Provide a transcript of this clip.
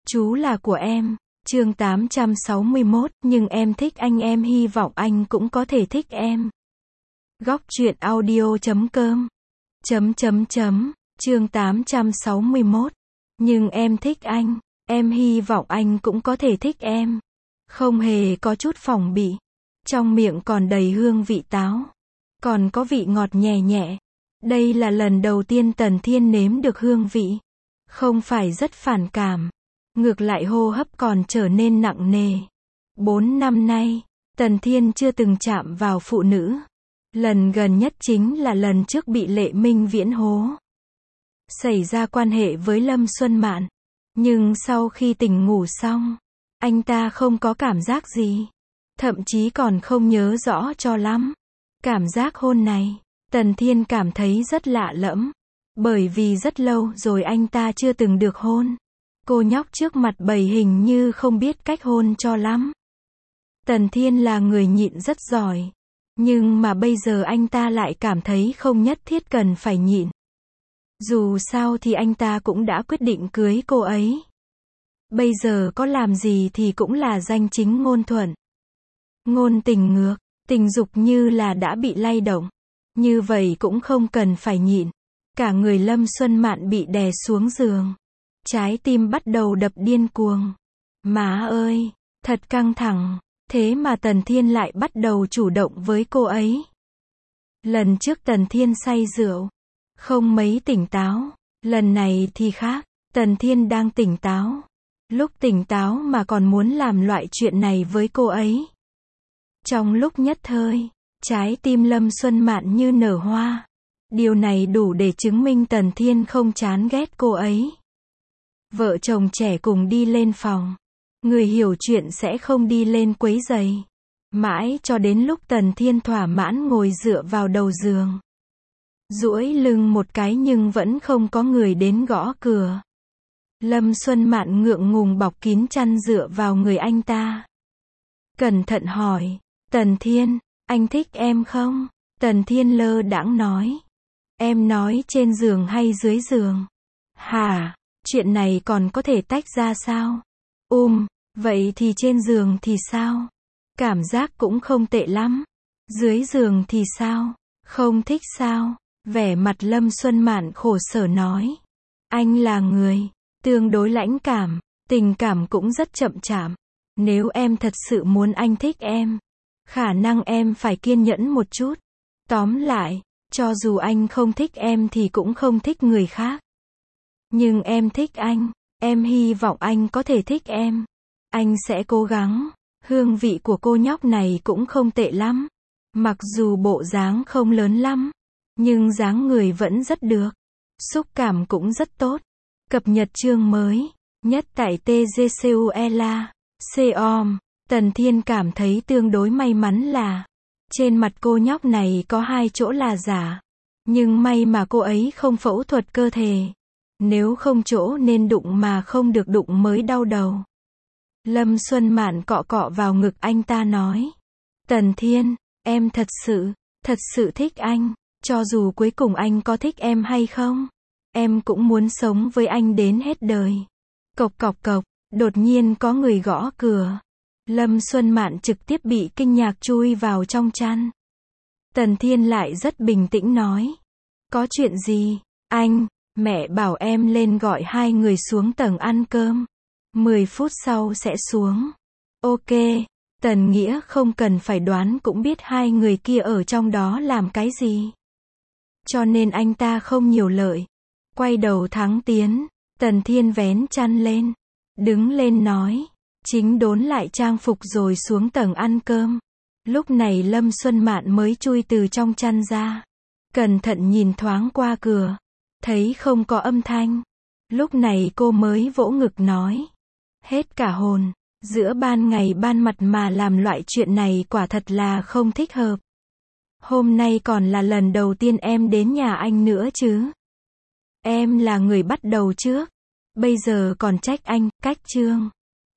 Chú là của em. Chương 861, nhưng em thích anh, em hy vọng anh cũng có thể thích em. Góc truyện audio.com. Chương 861. Nhưng em thích anh, em hy vọng anh cũng có thể thích em. Không hề có chút phòng bị. Trong miệng còn đầy hương vị táo. Còn có vị ngọt nhẹ nhẹ. Đây là lần đầu tiên Tần Thiên nếm được hương vị. Không phải rất phản cảm. Ngược lại hô hấp còn trở nên nặng nề. 4 năm nay, Tần Thiên chưa từng chạm vào phụ nữ. Lần gần nhất chính là lần trước bị Lệ Minh Viễn hố. Xảy ra quan hệ với Lâm Xuân Mạn. Nhưng sau khi tỉnh ngủ xong, anh ta không có cảm giác gì. Thậm chí còn không nhớ rõ cho lắm. Cảm giác hôn này, Tần Thiên cảm thấy rất lạ lẫm. Bởi vì rất lâu rồi anh ta chưa từng được hôn. Cô nhóc trước mặt bày hình như không biết cách hôn cho lắm. Tần Thiên là người nhịn rất giỏi. Nhưng mà bây giờ anh ta lại cảm thấy không nhất thiết cần phải nhịn. Dù sao thì anh ta cũng đã quyết định cưới cô ấy. Bây giờ có làm gì thì cũng là danh chính ngôn thuận. Ngôn tình ngược, tình dục như là đã bị lay động. Như vậy cũng không cần phải nhịn. Cả người Lâm Xuân Mạn bị đè xuống giường. Trái tim bắt đầu đập điên cuồng. Má ơi, thật căng thẳng. Thế mà Tần Thiên lại bắt đầu chủ động với cô ấy. Lần trước Tần Thiên say rượu. Không mấy tỉnh táo. Lần này thì khác. Tần Thiên đang tỉnh táo. Lúc tỉnh táo mà còn muốn làm loại chuyện này với cô ấy. Trong lúc nhất thời, trái tim Lâm Xuân Mạn như nở hoa. Điều này đủ để chứng minh Tần Thiên không chán ghét cô ấy. Vợ chồng trẻ cùng đi lên phòng. Người hiểu chuyện sẽ không đi lên quấy rầy. Mãi cho đến lúc Tần Thiên thỏa mãn ngồi dựa vào đầu giường. Duỗi lưng một cái nhưng vẫn không có người đến gõ cửa. Lâm Xuân Mạn ngượng ngùng bọc kín chăn dựa vào người anh ta. Cẩn thận hỏi, Tần Thiên, anh thích em không? Tần Thiên lơ đãng nói. Em nói trên giường hay dưới giường? Hả, chuyện này còn có thể tách ra sao? Vậy thì trên giường thì sao? Cảm giác cũng không tệ lắm. Dưới giường thì sao? Không thích sao? Vẻ mặt Lâm Xuân Mạn khổ sở nói. Anh là người tương đối lãnh cảm, tình cảm cũng rất chậm chạp. Nếu em thật sự muốn anh thích em, khả năng em phải kiên nhẫn một chút. Tóm lại, cho dù anh không thích em thì cũng không thích người khác. Nhưng em thích anh, em hy vọng anh có thể thích em. Anh sẽ cố gắng. Hương vị của cô nhóc này cũng không tệ lắm. Mặc dù bộ dáng không lớn lắm, nhưng dáng người vẫn rất được. Xúc cảm cũng rất tốt. Cập nhật chương mới nhất tại TGCUELA.com. Tần Thiên cảm thấy tương đối may mắn là trên mặt cô nhóc này có 2 chỗ là giả. Nhưng may mà cô ấy không phẫu thuật cơ thể. Nếu không chỗ nên đụng mà không được đụng mới đau đầu. Lâm Xuân Mạn cọ cọ vào ngực anh ta nói. Tần Thiên, em thật sự thích anh. Cho dù cuối cùng anh có thích em hay không, em cũng muốn sống với anh đến hết đời. Cộc cộc cộc, đột nhiên có người gõ cửa. Lâm Xuân Mạn trực tiếp bị kinh ngạc chui vào trong chăn. Tần Thiên lại rất bình tĩnh nói. Có chuyện gì? Anh, mẹ bảo em lên gọi 2 người xuống tầng ăn cơm. 10 phút sau sẽ xuống. Ok, Tần Nghĩa không cần phải đoán cũng biết 2 người kia ở trong đó làm cái gì. Cho nên anh ta không nhiều lời. Quay đầu thắng tiến. Tần Thiên vén chăn lên. Đứng lên nói. Chính đốn lại trang phục rồi xuống tầng ăn cơm. Lúc này Lâm Xuân Mạn mới chui từ trong chăn ra. Cẩn thận nhìn thoáng qua cửa. Thấy không có âm thanh. Lúc này cô mới vỗ ngực nói. Hết cả hồn. Giữa ban ngày ban mặt mà làm loại chuyện này quả thật là không thích hợp. Hôm nay còn là lần đầu tiên em đến nhà anh nữa chứ. Em là người bắt đầu trước. Bây giờ còn trách anh, cách chương.